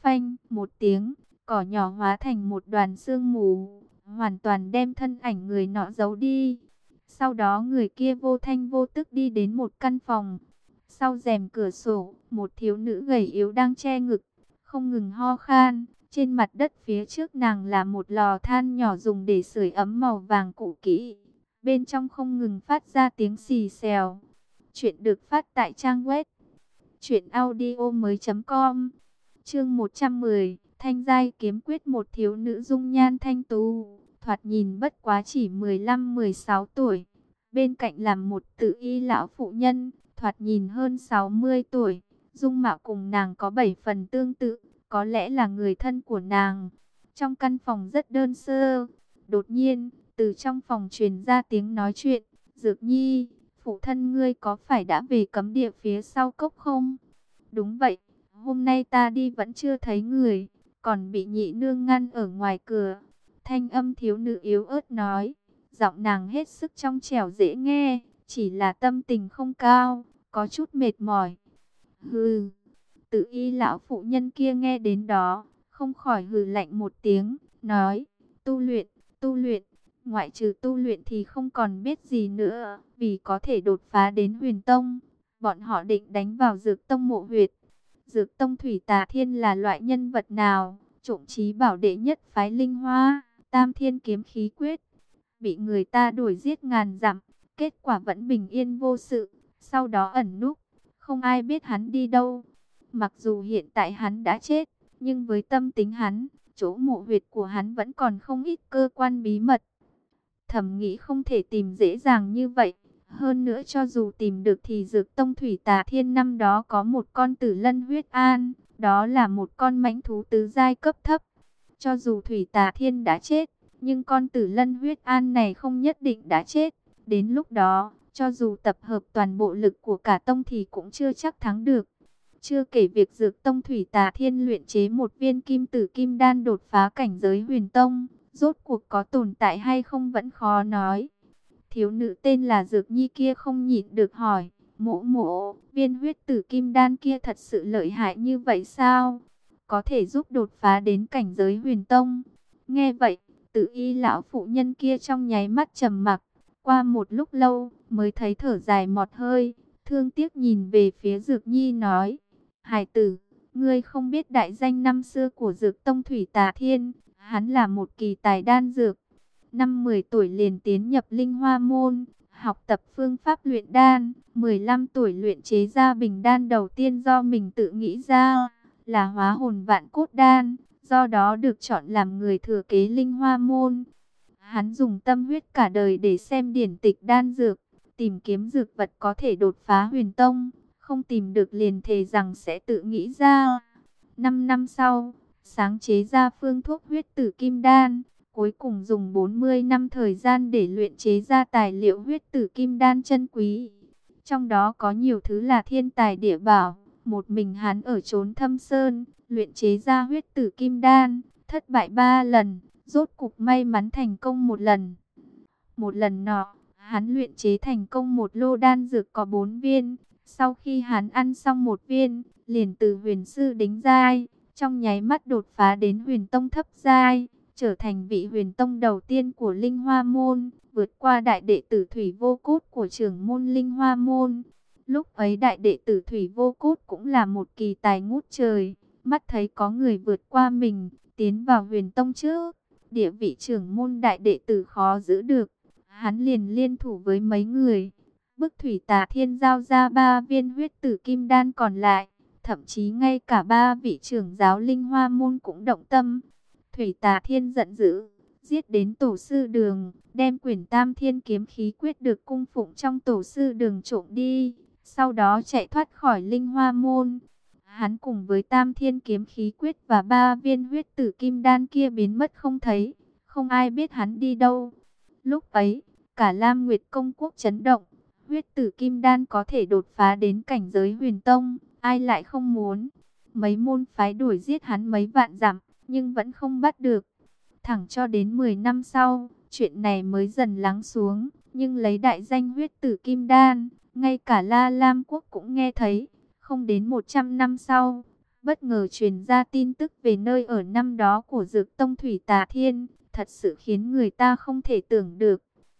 phanh, một tiếng, cỏ nhỏ hóa thành một đoàn sương mù, hoàn toàn đem thân ảnh người nọ giấu đi. Sau đó người kia vô thanh vô tức đi đến một căn phòng. Sau rèm cửa sổ, một thiếu nữ gầy yếu đang che ngực, không ngừng ho khan. Trên mặt đất phía trước nàng là một lò than nhỏ dùng để sưởi ấm màu vàng cũ kỹ. Bên trong không ngừng phát ra tiếng xì xèo. Chuyện được phát tại trang web truyệnaudiomoi.com. Chương 110, Thanh giai kiếm quyết. Một thiếu nữ dung nhan thanh tú, thoạt nhìn bất quá chỉ 15-16 tuổi. Bên cạnh là một tự y lão phụ nhân, thoạt nhìn hơn 60 tuổi. Dung mạo cùng nàng có 7 phần tương tự, có lẽ là người thân của nàng. Trong căn phòng rất đơn sơ. Đột nhiên, từ trong phòng truyền ra tiếng nói chuyện. Dược Nhi, phụ thân ngươi có phải đã về cấm địa phía sau cốc không? Đúng vậy, hôm nay ta đi vẫn chưa thấy người, còn bị nhị nương ngăn ở ngoài cửa. Thanh âm thiếu nữ yếu ớt nói, giọng nàng hết sức trong trẻo dễ nghe, chỉ là tâm tình không cao, có chút mệt mỏi. Hừ, tự y lão phụ nhân kia nghe đến đó, không khỏi hừ lạnh một tiếng, nói, tu luyện, ngoại trừ tu luyện thì không còn biết gì nữa, vì có thể đột phá đến Huyền Tông. Bọn họ định đánh vào Dược Tông mộ huyệt. Dược Tông Thủy Tà Thiên là loại nhân vật nào? Trộm chí bảo đệ nhất phái Linh Hoa, Tam Thiên kiếm khí quyết. Bị người ta đuổi giết ngàn dặm, kết quả vẫn bình yên vô sự. Sau đó ẩn núp, không ai biết hắn đi đâu. Mặc dù hiện tại hắn đã chết, nhưng với tâm tính hắn, chỗ mộ huyệt của hắn vẫn còn không ít cơ quan bí mật. Thầm nghĩ không thể tìm dễ dàng như vậy. Hơn nữa cho dù tìm được thì Dược Tông Thủy Tà Thiên năm đó có một con tử lân huyết an, đó là một con mãnh thú tứ giai cấp thấp. Cho dù Thủy Tà Thiên đã chết, nhưng con tử lân huyết an này không nhất định đã chết. Đến lúc đó, cho dù tập hợp toàn bộ lực của cả tông thì cũng chưa chắc thắng được. Chưa kể việc Dược Tông Thủy Tà Thiên luyện chế một viên kim tử kim đan đột phá cảnh giới Huyền Tông, rốt cuộc có tồn tại hay không vẫn khó nói. Thiếu nữ tên là Dược Nhi kia không nhịn được hỏi, mộ mộ, viên huyết tử kim đan kia thật sự lợi hại như vậy sao? Có thể giúp đột phá đến cảnh giới Huyền Tông. Nghe vậy, tự y lão phụ nhân kia trong nháy mắt trầm mặc, qua một lúc lâu mới thấy thở dài một hơi, thương tiếc nhìn về phía Dược Nhi nói, hài tử, ngươi không biết đại danh năm xưa của Dược Tông Thủy Tà Thiên, hắn là một kỳ tài đan dược. Năm 10 tuổi liền tiến nhập Linh Hoa môn, học tập phương pháp luyện đan, 15 tuổi luyện chế ra bình đan đầu tiên do mình tự nghĩ ra, là Hóa Hồn Vạn Cốt đan, do đó được chọn làm người thừa kế Linh Hoa môn. Hắn dùng tâm huyết cả đời để xem điển tịch đan dược, tìm kiếm dược vật có thể đột phá Huyền Tông, không tìm được liền thề rằng sẽ tự nghĩ ra. 5 năm sau, sáng chế ra phương thuốc huyết tử kim đan, cuối cùng dùng 40 năm thời gian để luyện chế ra tài liệu huyết tử kim đan chân quý. Trong đó có nhiều thứ là thiên tài địa bảo, một mình hắn ở chốn thâm sơn, luyện chế ra huyết tử kim đan, thất bại 3 lần, rốt cục may mắn thành công một lần. Một lần nọ, hắn luyện chế thành công một lô đan dược có 4 viên, sau khi hắn ăn xong một viên, liền từ huyền sư đính giai, trong nháy mắt đột phá đến Huyền Tông thấp giai, trở thành vị Huyền Tông đầu tiên của Linh Hoa môn, vượt qua đại đệ tử Thủy Vô Cốt của trưởng môn Linh Hoa môn. Lúc ấy đại đệ tử Thủy Vô Cốt cũng là một kỳ tài ngút trời, mắt thấy có người vượt qua mình, tiến vào Huyền Tông trước, địa vị trưởng môn đại đệ tử khó giữ được, hắn liền liên thủ với mấy người, bức Thủy Tà Thiên giao ra 3 viên huyết tử kim đan còn lại. Thậm chí ngay cả 3 vị trưởng giáo Linh Hoa môn cũng động tâm. Thủy Tà Thiên giận dữ, giết đến tổ sư đường, đem quyển Tam Thiên kiếm khí quyết được cung phụng trong tổ sư đường trộm đi, sau đó chạy thoát khỏi Linh Hoa môn. Hắn cùng với Tam Thiên kiếm khí quyết và 3 viên huyết tử kim đan kia biến mất không thấy, không ai biết hắn đi đâu. Lúc ấy, cả Lam Nguyệt Công quốc chấn động, huyết tử kim đan có thể đột phá đến cảnh giới Huyền Tông, ai lại không muốn. Mấy môn phái đuổi giết hắn mấy vạn dặm, nhưng vẫn không bắt được. Thẳng cho đến 10 năm sau, chuyện này mới dần lắng xuống. Nhưng lấy đại danh huyết tử kim đan, ngay cả La Lam quốc cũng nghe thấy. Không đến 100 năm sau, bất ngờ truyền ra tin tức về nơi ở năm đó của Dược Tông Thủy Tà Thiên, thật sự khiến người ta không thể tưởng được.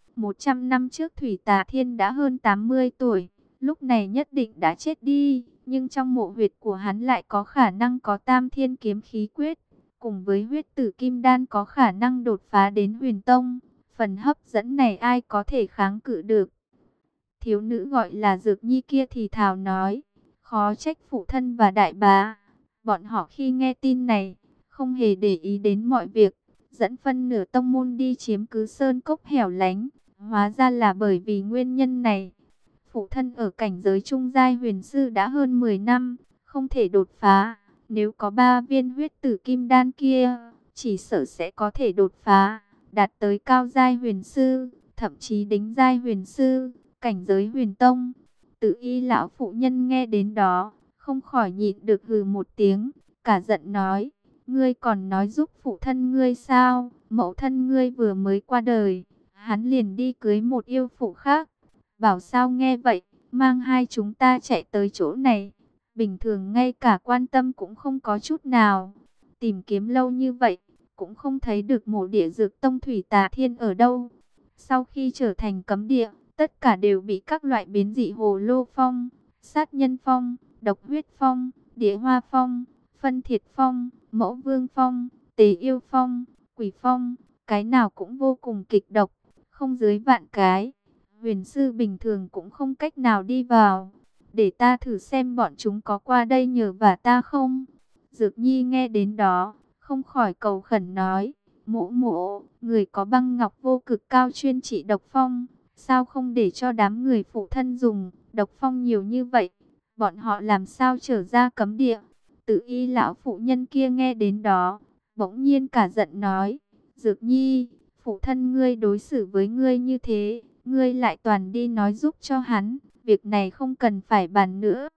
100 năm trước Thủy Tà Thiên đã hơn 80 tuổi, lúc này nhất định đã chết đi, nhưng trong mộ huyệt của hắn lại có khả năng có Tam Thiên Kiếm Khí Quyết, cùng với huyết tử kim đan có khả năng đột phá đến Huyền Tông. Phần hấp dẫn này ai có thể kháng cự được. Thiếu nữ gọi là Dược Nhi kia thì thào nói, khó trách phụ thân và đại bá. Bọn họ khi nghe tin này, không hề để ý đến mọi việc, dẫn phân nửa tông môn đi chiếm cứ sơn cốc hẻo lánh. Hóa ra là bởi vì nguyên nhân này. Phụ thân ở cảnh giới trung giai huyền sư đã hơn 10 năm, không thể đột phá. Nếu có 3 viên huyết tử kim đan kia, chỉ sợ sẽ có thể đột phá, đạt tới cao giai huyền sư, thậm chí đính giai huyền sư, cảnh giới huyền tông. Tự y lão phụ nhân nghe đến đó, không khỏi nhịn được hừ một tiếng, cả giận nói, ngươi còn nói giúp phụ thân ngươi sao, mẫu thân ngươi vừa mới qua đời, hắn liền đi cưới một yêu phụ khác. Bảo sao nghe vậy, mang hai chúng ta chạy tới chỗ này. Bình thường ngay cả quan tâm cũng không có chút nào. Tìm kiếm lâu như vậy, cũng không thấy được mộ địa Dược Tông Thủy Tà Thiên ở đâu. Sau khi trở thành cấm địa, tất cả đều bị các loại biến dị hồ lô phong, sát nhân phong, độc huyết phong, địa hoa phong, phân thiệt phong, mẫu vương phong, tế yêu phong, quỷ phong, cái nào cũng vô cùng kịch độc, không dưới vạn cái. Huyền sư bình thường cũng không cách nào đi vào. Để ta thử xem bọn chúng có qua đây nhờ vả ta không? Dược Nhi nghe đến đó, không khỏi cầu khẩn nói, mỗ mỗ, người có băng ngọc vô cực cao chuyên trị độc phong, sao không để cho đám người phụ thân dùng, độc phong nhiều như vậy, bọn họ làm sao trở ra cấm địa? Tự y lão phụ nhân kia nghe đến đó, bỗng nhiên cả giận nói, Dược Nhi, phụ thân ngươi đối xử với ngươi như thế, ngươi lại toàn đi nói giúp cho hắn, việc này không cần phải bàn nữa.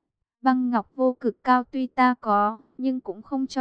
Băng ngọc vô cực cao tuy ta có, nhưng cũng không cho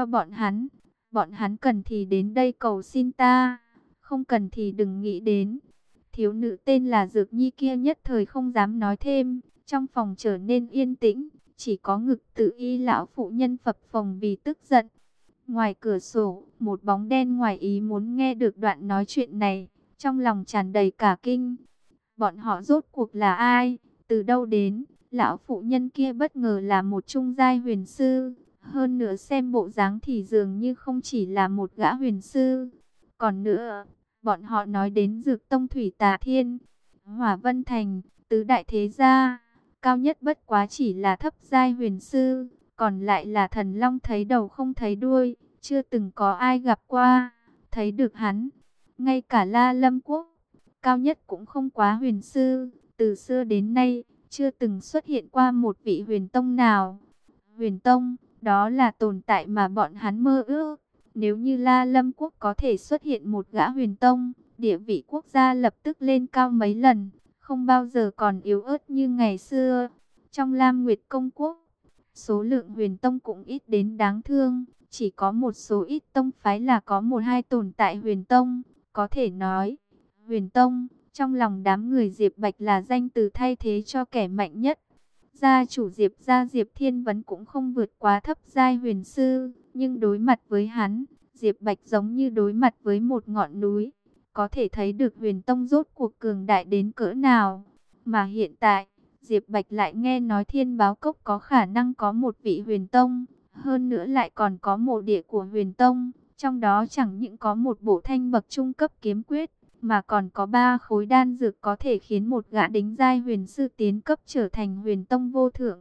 bọn hắn cần thì đến đây cầu xin ta, không cần thì đừng nghĩ đến. Thiếu nữ tên là Dược Nhi kia nhất thời không dám nói thêm, trong phòng trở nên yên tĩnh, chỉ có ngực tự y lão phụ nhân phập phồng vì tức giận. Ngoài cửa sổ, một bóng đen ngoài ý muốn nghe được đoạn nói chuyện này, trong lòng tràn đầy cả kinh. Bọn họ rốt cuộc là ai? Từ đâu đến? Lão phụ nhân kia bất ngờ là một trung giai huyền sư. Hơn nữa xem bộ dáng thì dường như không chỉ là một gã huyền sư. Còn nữa, bọn họ nói đến Dược Tông Thủy Tà Thiên, Hỏa Vân Thành, tứ đại thế gia. Cao nhất bất quá chỉ là thấp giai huyền sư. Còn lại là thần long thấy đầu không thấy đuôi. Chưa từng có ai gặp qua, thấy được hắn. Ngay cả La Lâm Quốc cao nhất cũng không quá huyền sư, từ xưa đến nay chưa từng xuất hiện qua một vị huyền tông nào. Huyền tông, đó là tồn tại mà bọn hắn mơ ước. Nếu như La Lâm Quốc có thể xuất hiện một gã huyền tông, địa vị quốc gia lập tức lên cao mấy lần, không bao giờ còn yếu ớt như ngày xưa. Trong Lam Nguyệt Công Quốc, số lượng huyền tông cũng ít đến đáng thương, chỉ có một số ít tông phái là có một hai tồn tại huyền tông, có thể nói Huyền Tông, trong lòng đám người Diệp Bạch là danh từ thay thế cho kẻ mạnh nhất. Gia chủ Diệp gia Diệp Thiên Vấn cũng không vượt quá thấp giai huyền sư, nhưng đối mặt với hắn, Diệp Bạch giống như đối mặt với một ngọn núi. Có thể thấy được Huyền Tông rốt cuộc cường đại đến cỡ nào. Mà hiện tại, Diệp Bạch lại nghe nói Thiên Báo Cốc có khả năng có một vị Huyền Tông, hơn nữa lại còn có mộ địa của Huyền Tông, trong đó chẳng những có một bộ thanh bậc trung cấp kiếm quyết, mà còn có 3 khối đan dược có thể khiến một gã đính giai huyền sư tiến cấp trở thành huyền tông vô thượng.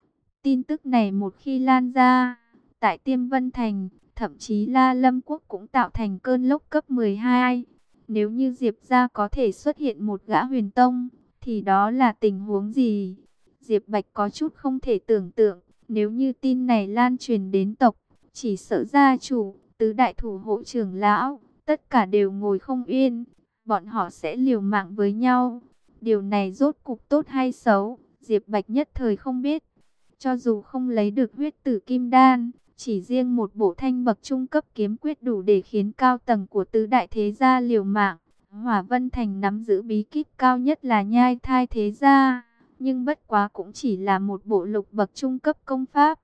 Tin tức này một khi lan ra, tại Tiêm Vân Thành, thậm chí La Lâm Quốc cũng tạo thành cơn lốc cấp 12. Nếu như Diệp gia có thể xuất hiện một gã huyền tông, thì đó là tình huống gì? Diệp Bạch có chút không thể tưởng tượng, nếu như tin này lan truyền đến tộc, chỉ sợ gia chủ, tứ đại thủ hộ trưởng lão, tất cả đều ngồi không yên. Bọn họ sẽ liều mạng với nhau. Điều này rốt cục tốt hay xấu, Diệp Bạch nhất thời không biết. Cho dù không lấy được huyết tử kim đan, chỉ riêng một bộ thanh bậc trung cấp kiếm quyết đủ để khiến cao tầng của tứ đại thế gia liều mạng. Hỏa Vân Thành nắm giữ bí kíp cao nhất là nhai thai thế gia, nhưng bất quá cũng chỉ là một bộ lục bậc trung cấp công pháp.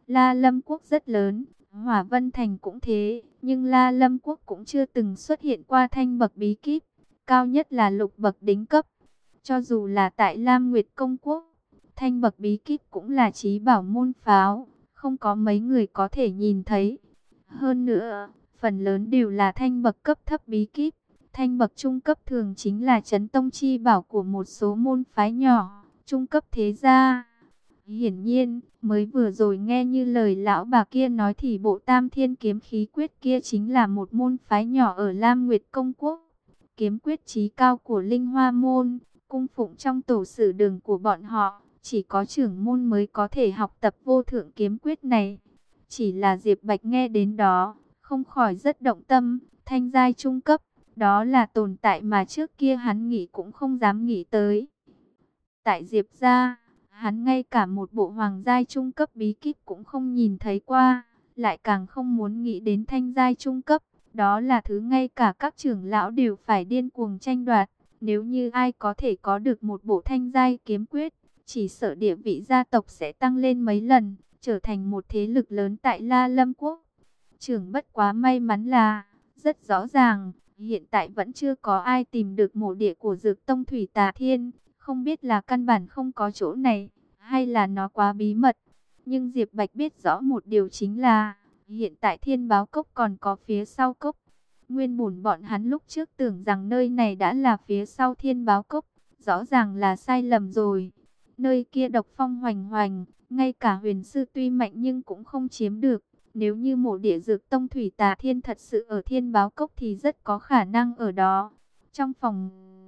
La Lâm Quốc rất lớn, Hỏa Vân Thành cũng thế, nhưng La Lâm Quốc cũng chưa từng xuất hiện qua thanh bậc bí kíp, cao nhất là lục bậc đỉnh cấp. Cho dù là tại Lam Nguyệt Công Quốc, thanh bậc bí kíp cũng là chí bảo môn pháo, không có mấy người có thể nhìn thấy. Hơn nữa, phần lớn đều là thanh bậc cấp thấp bí kíp, thanh bậc trung cấp thường chính là chấn tông chi bảo của một số môn phái nhỏ, trung cấp thế gia. Hiển nhiên, mới vừa rồi nghe như lời lão bà kia nói thì bộ Tam Thiên kiếm khí quyết kia chính là một môn phái nhỏ ở Lam Nguyệt Công Quốc. Kiếm quyết chí cao của Linh Hoa môn, cung phụng trong tổ sử đường của bọn họ, chỉ có trưởng môn mới có thể học tập vô thượng kiếm quyết này. Chỉ là Diệp Bạch nghe đến đó, không khỏi rất động tâm, thanh giai trung cấp, đó là tồn tại mà trước kia hắn nghĩ cũng không dám nghĩ tới. Tại Diệp gia, hắn ngay cả một bộ hoàng giai trung cấp bí kíp cũng không nhìn thấy qua, lại càng không muốn nghĩ đến thanh giai trung cấp. Đó là thứ ngay cả các trưởng lão đều phải điên cuồng tranh đoạt. Nếu như ai có thể có được một bộ thanh giai kiếm quyết, chỉ sợ địa vị gia tộc sẽ tăng lên mấy lần, trở thành một thế lực lớn tại La Lâm Quốc. Trưởng bất quá may mắn là, rất rõ ràng, hiện tại vẫn chưa có ai tìm được mộ địa của Dược Tông Thủy Tà Thiên. Không biết là căn bản không có chỗ này, hay là nó quá bí mật. Nhưng Diệp Bạch biết rõ một điều chính là, hiện tại Thiên Báo Cốc còn có phía sau cốc. Nguyên bổn bọn hắn lúc trước tưởng rằng nơi này đã là phía sau Thiên Báo Cốc, rõ ràng là sai lầm rồi. Nơi kia độc phong hoành hoành, ngay cả huyền sư tuy mạnh nhưng cũng không chiếm được. Nếu như mộ địa Dược Tông Thủy Tà Thiên thật sự ở Thiên Báo Cốc thì rất có khả năng ở đó. Trong phòng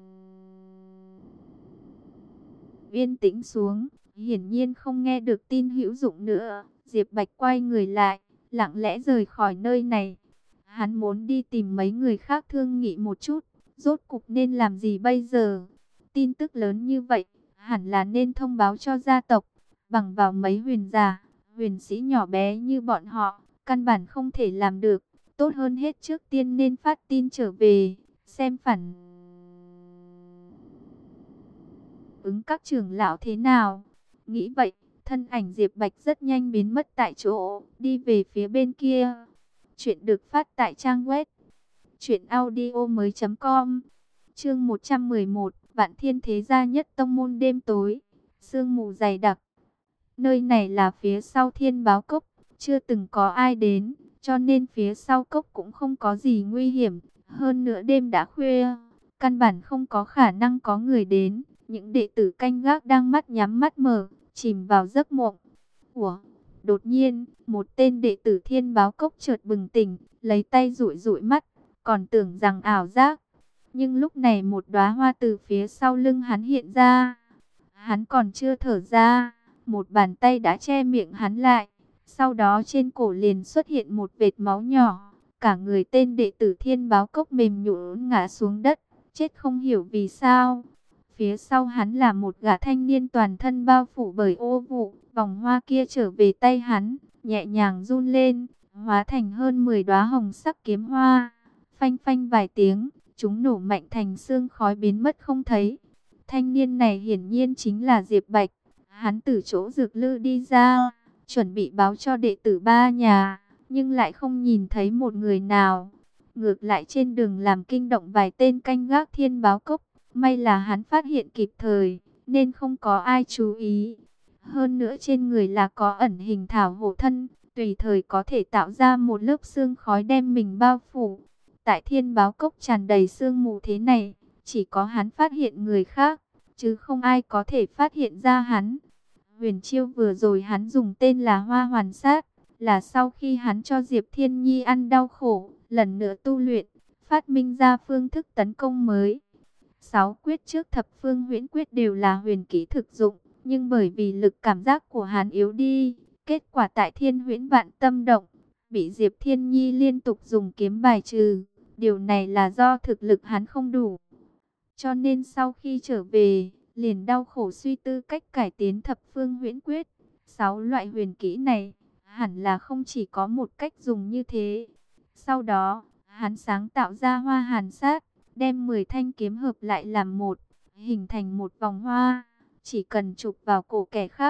yên tĩnh xuống, hiển nhiên không nghe được tin hữu dụng nữa. Diệp Bạch quay người lại, lặng lẽ rời khỏi nơi này. Hắn muốn đi tìm mấy người khác thương nghị một chút, rốt cục nên làm gì bây giờ. Tin tức lớn như vậy, hẳn là nên thông báo cho gia tộc. Bằng vào mấy huyền giả, huyền sĩ nhỏ bé như bọn họ, căn bản không thể làm được. Tốt hơn hết trước tiên nên phát tin trở về, xem phản ứng các trưởng lão thế nào. Nghĩ vậy, thân ảnh Diệp Bạch rất nhanh biến mất tại chỗ, đi về phía bên kia. Chuyện được phát tại trang web truyệnaudiomoi.com. Chương 111, Vạn Thiên Thế Gia Nhất Tông Môn đêm tối, sương mù dày đặc. Nơi này là phía sau Thiên Báo Cốc, chưa từng có ai đến, cho nên phía sau cốc cũng không có gì nguy hiểm. Hơn nữa đêm đã khuya, căn bản không có khả năng có người đến. Những đệ tử canh gác đang mắt nhắm mắt mở, chìm vào giấc mộng. Ủa? Đột nhiên, một tên đệ tử Thiên Báo Cốc chợt bừng tỉnh, lấy tay dụi dụi mắt, còn tưởng rằng ảo giác. Nhưng lúc này một đóa hoa từ phía sau lưng hắn hiện ra. Hắn còn chưa thở ra, một bàn tay đã che miệng hắn lại. Sau đó trên cổ liền xuất hiện một vệt máu nhỏ. Cả người tên đệ tử Thiên Báo Cốc mềm nhũn ngã xuống đất, chết không hiểu vì sao. Phía sau hắn là một gã thanh niên toàn thân bao phủ bởi ô vụ. Vòng hoa kia trở về tay hắn, nhẹ nhàng run lên, hóa thành hơn 10 đóa hồng sắc kiếm hoa. Phanh phanh vài tiếng, chúng nổ mạnh thành sương khói biến mất không thấy. Thanh niên này hiển nhiên chính là Diệp Bạch. Hắn từ chỗ dược lư đi ra, chuẩn bị báo cho đệ tử ba nhà, nhưng lại không nhìn thấy một người nào. Ngược lại trên đường làm kinh động vài tên canh gác Thiên Báo Cốc. May là hắn phát hiện kịp thời, nên không có ai chú ý. Hơn nữa trên người là có ẩn hình thảo hộ thân, tùy thời có thể tạo ra một lớp sương khói đem mình bao phủ. Tại Thiên Báo Cốc tràn đầy sương mù thế này, chỉ có hắn phát hiện người khác, chứ không ai có thể phát hiện ra hắn. Huyền chiêu vừa rồi hắn dùng tên là Hoa Hoàn Sát, là sau khi hắn cho Diệp Thiên Nhi ăn đau khổ, lần nữa tu luyện, phát minh ra phương thức tấn công mới. 6 quyết trước thập phương huyễn quyết đều là huyền kỹ thực dụng, nhưng bởi vì lực cảm giác của hắn yếu đi, kết quả tại Thiên Huyễn Vạn Tâm Động, bị Diệp Thiên Nhi liên tục dùng kiếm bài trừ. Điều này là do thực lực hắn không đủ. Cho nên sau khi trở về, liền đau khổ suy tư cách cải tiến thập phương huyễn quyết. 6 loại huyền kỹ này, hẳn là không chỉ có một cách dùng như thế. Sau đó, hắn sáng tạo ra Hoa Hàn Sát, đem 10 thanh kiếm hợp lại làm một, hình thành một vòng hoa. Chỉ cần chụp vào cổ kẻ khác,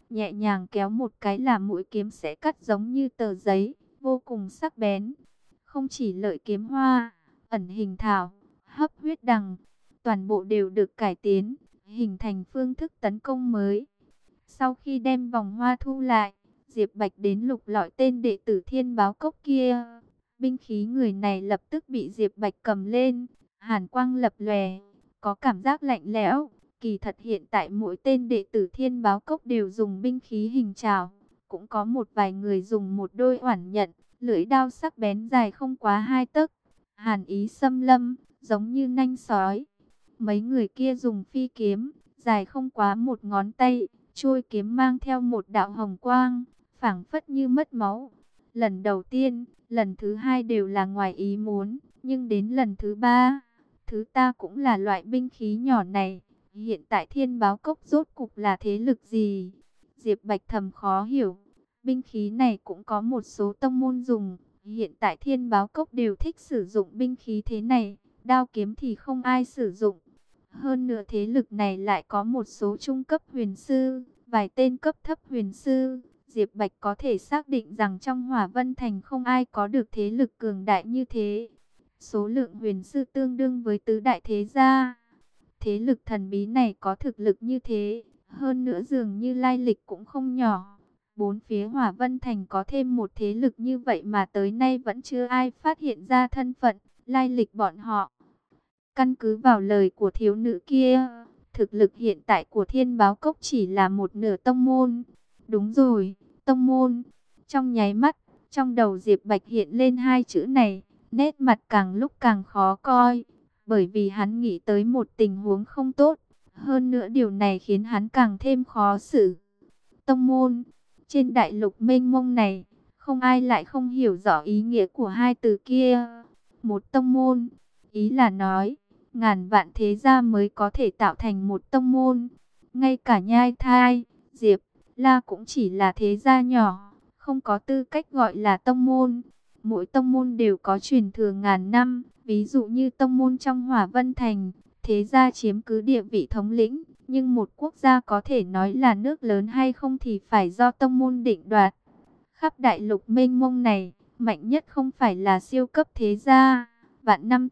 nhẹ nhàng kéo một cái là mũi kiếm sẽ cắt giống như tờ giấy, vô cùng sắc bén. Không chỉ lợi kiếm hoa, ẩn hình thảo, hấp huyết đằng, toàn bộ đều được cải tiến, hình thành phương thức tấn công mới. Sau khi đem vòng hoa thu lại, Diệp Bạch đến lục lọi tên đệ tử Thiên Báo Cốc kia. Binh khí người này lập tức bị Diệp Bạch cầm lên, hàn quang lập lòe, có cảm giác lạnh lẽo. Kỳ thật hiện tại mỗi tên đệ tử Thiên Báo Cốc đều dùng binh khí hình trảo, cũng có một vài người dùng một đôi oản nhận, lưỡi đao sắc bén dài không quá 2 tấc, hàn ý xâm lâm, giống như nanh sói. Mấy người kia dùng phi kiếm, dài không quá 1 ngón tay, chuôi kiếm mang theo một đạo hồng quang, phảng phất như mất máu. Lần đầu tiên, lần thứ hai đều là ngoài ý muốn, nhưng đến lần thứ ba, thứ ta cũng là loại binh khí nhỏ này. Hiện tại Thiên Báo Cốc rốt cục là thế lực gì? Diệp Bạch thầm khó hiểu. Binh khí này cũng có một số tông môn dùng. Hiện tại Thiên Báo Cốc đều thích sử dụng binh khí thế này. Đao kiếm thì không ai sử dụng. Hơn nữa thế lực này lại có một số trung cấp huyền sư, vài tên cấp thấp huyền sư. Diệp Bạch có thể xác định rằng trong Hỏa Vân Thành không ai có được thế lực cường đại như thế. Số lượng huyền sư tương đương với tứ đại thế gia. Thế lực thần bí này có thực lực như thế, hơn nữa dường như lai lịch cũng không nhỏ. Bốn phía Hỏa Vân Thành có thêm một thế lực như vậy mà tới nay vẫn chưa ai phát hiện ra thân phận, lai lịch bọn họ. Căn cứ vào lời của thiếu nữ kia, thực lực hiện tại của Thiên Báo Cốc chỉ là một nửa tông môn. Đúng rồi, tông môn. Trong nháy mắt, trong đầu Diệp Bạch hiện lên hai chữ này, nét mặt càng lúc càng khó coi. Bởi vì hắn nghĩ tới một tình huống không tốt. Hơn nữa điều này khiến hắn càng thêm khó xử. Tông môn, trên đại lục mênh mông này, không ai lại không hiểu rõ ý nghĩa của hai từ kia. Một tông môn, ý là nói, ngàn vạn thế gia mới có thể tạo thành một tông môn. Ngay cả Nhai Thai, Diệp, La cũng chỉ là thế gia nhỏ, không có tư cách gọi là tông môn. Mỗi tông môn đều có truyền thừa ngàn năm, ví dụ như tông môn trong Hỏa Vân Thành, thế gia chiếm cứ địa vị thống lĩnh, nhưng một quốc gia có thể nói là nước lớn hay không thì phải do tông môn định đoạt. Khắp đại lục mênh mông này, mạnh nhất không phải là siêu cấp thế gia, vạn năm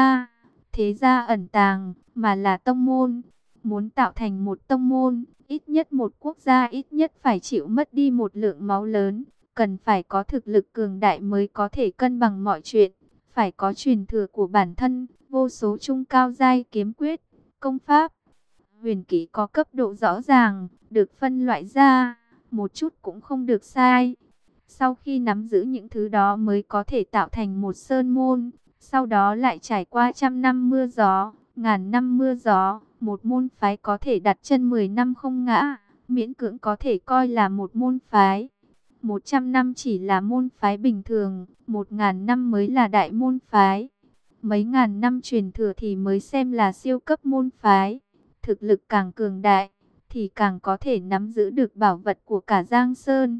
thế gia ẩn tàng, mà là tông môn. Muốn tạo thành một tông môn, ít nhất một quốc gia ít nhất phải chịu mất đi một lượng máu lớn. Cần phải có thực lực cường đại mới có thể cân bằng mọi chuyện. Phải có truyền thừa của bản thân, vô số trung cao giai kiếm quyết, công pháp. Huyền kỹ có cấp độ rõ ràng, được phân loại ra, một chút cũng không được sai. Sau khi nắm giữ những thứ đó mới có thể tạo thành một sơn môn. Sau đó lại trải qua trăm năm mưa gió, ngàn năm mưa gió, một môn phái có thể đặt chân 10 năm không ngã, miễn cưỡng có thể coi là một môn phái. 100 năm chỉ là môn phái bình thường, 1000 năm mới là đại môn phái. Mấy ngàn năm truyền thừa thì mới xem là siêu cấp môn phái. Thực lực càng cường đại, thì càng có thể nắm giữ được bảo vật của cả Giang Sơn.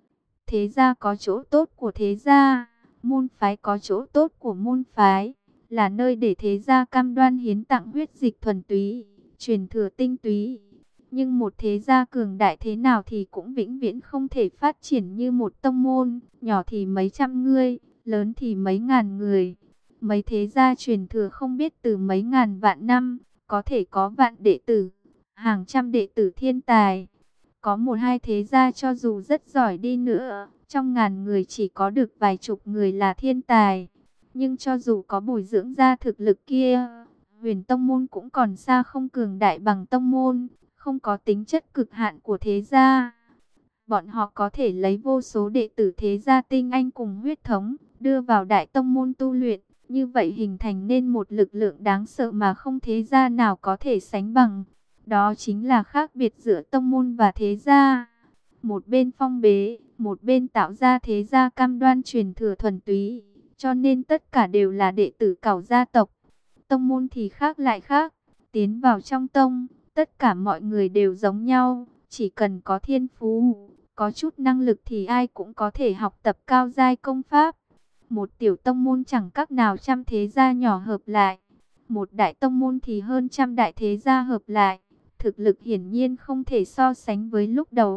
Thế gia có chỗ tốt của thế gia, môn phái có chỗ tốt của môn phái, là nơi để thế gia cam đoan hiến tặng huyết dịch thuần túy, truyền thừa tinh túy. Nhưng một thế gia cường đại thế nào thì cũng vĩnh viễn không thể phát triển như một tông môn, nhỏ thì mấy trăm người, lớn thì mấy ngàn người. Mấy thế gia truyền thừa không biết từ mấy ngàn vạn năm, có thể có vạn đệ tử, hàng trăm đệ tử thiên tài. Có một hai thế gia cho dù rất giỏi đi nữa, trong ngàn người chỉ có được vài chục người là thiên tài. Nhưng cho dù có bồi dưỡng ra thực lực kia, huyền tông môn cũng còn xa không cường đại bằng tông môn, không có tính chất cực hạn của thế gia. Bọn họ có thể lấy vô số đệ tử thế gia tinh anh cùng huyết thống, đưa vào đại tông môn tu luyện, như vậy hình thành nên một lực lượng đáng sợ mà không thế gia nào có thể sánh bằng. Đó chính là khác biệt giữa tông môn và thế gia. Một bên phong bế, một bên tạo ra thế gia cam đoan truyền thừa thuần túy, cho nên tất cả đều là đệ tử cảo gia tộc. Tông môn thì khác lại khác, tiến vào trong tông, tất cả mọi người đều giống nhau, chỉ cần có thiên phú, có chút năng lực thì ai cũng có thể học tập cao giai công pháp. Một tiểu tông môn chẳng các nào trăm thế gia nhỏ hợp lại, một đại tông môn thì hơn trăm đại thế gia hợp lại. Thực lực hiển nhiên không thể so sánh với lúc đầu.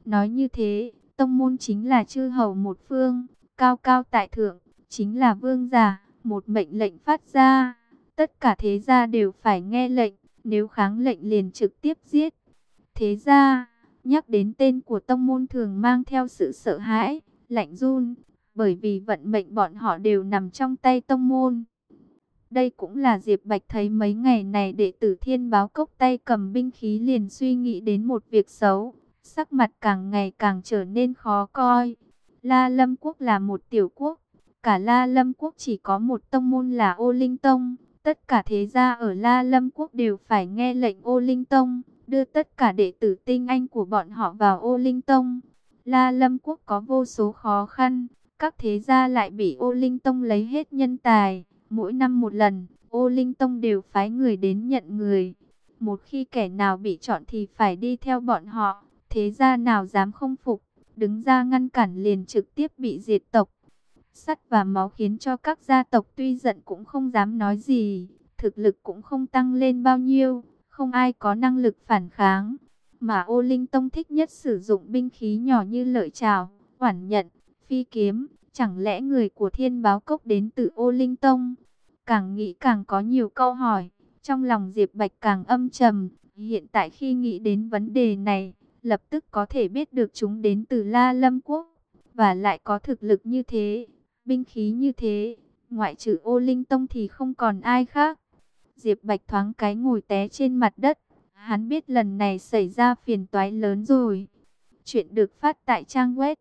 Nói như thế, tông môn chính là chư hầu một phương, cao cao tại thượng, chính là vương giả, một mệnh lệnh phát ra. Tất cả thế gia đều phải nghe lệnh, nếu kháng lệnh liền trực tiếp giết. Thế gia, nhắc đến tên của tông môn thường mang theo sự sợ hãi, lạnh run, bởi vì vận mệnh bọn họ đều nằm trong tay tông môn. Đây cũng là Diệp Bạch thấy mấy ngày này đệ tử Thiên Báo Cốc tay cầm binh khí liền suy nghĩ đến một việc xấu, sắc mặt càng ngày càng trở nên khó coi. La Lâm Quốc là một tiểu quốc, cả La Lâm Quốc chỉ có một tông môn là Ô Linh Tông, tất cả thế gia ở La Lâm Quốc đều phải nghe lệnh Ô Linh Tông, đưa tất cả đệ tử tinh anh của bọn họ vào Ô Linh Tông. La Lâm Quốc có vô số khó khăn, các thế gia lại bị Ô Linh Tông lấy hết nhân tài. Mỗi năm một lần, Ô Linh Tông đều phái người đến nhận người. Một khi kẻ nào bị chọn thì phải đi theo bọn họ. Thế gia nào dám không phục, đứng ra ngăn cản liền trực tiếp bị diệt tộc. Sắt và máu khiến cho các gia tộc tuy giận cũng không dám nói gì. Thực lực cũng không tăng lên bao nhiêu, không ai có năng lực phản kháng. Mà Ô Linh Tông thích nhất sử dụng binh khí nhỏ như lợi trảo, oản nhận, phi kiếm. Chẳng lẽ người của Thiên Báo Cốc đến từ Ô Linh Tông? Càng nghĩ càng có nhiều câu hỏi, trong lòng Diệp Bạch càng âm trầm. Hiện tại khi nghĩ đến vấn đề này, lập tức có thể biết được chúng đến từ La Lâm Quốc, và lại có thực lực như thế, binh khí như thế, ngoại trừ Ô Linh Tông thì không còn ai khác. Diệp Bạch thoáng cái ngồi té trên mặt đất, hắn biết lần này xảy ra phiền toái lớn rồi. Chuyện được phát tại trang web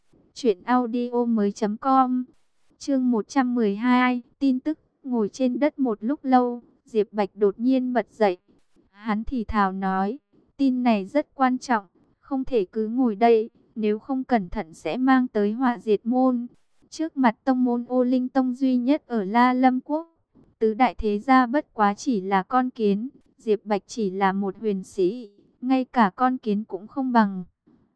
truyệnaudiomoi.com. Chương 112, tin tức. Ngồi trên đất một lúc lâu, Diệp Bạch đột nhiên bật dậy. Hắn thì thào nói, tin này rất quan trọng, không thể cứ ngồi đây, nếu không cẩn thận sẽ mang tới họa diệt môn. Trước mặt tông môn Ô Linh Tông duy nhất ở La Lâm Quốc, tứ đại thế gia bất quá chỉ là con kiến, Diệp Bạch chỉ là một huyền sĩ, ngay cả con kiến cũng không bằng.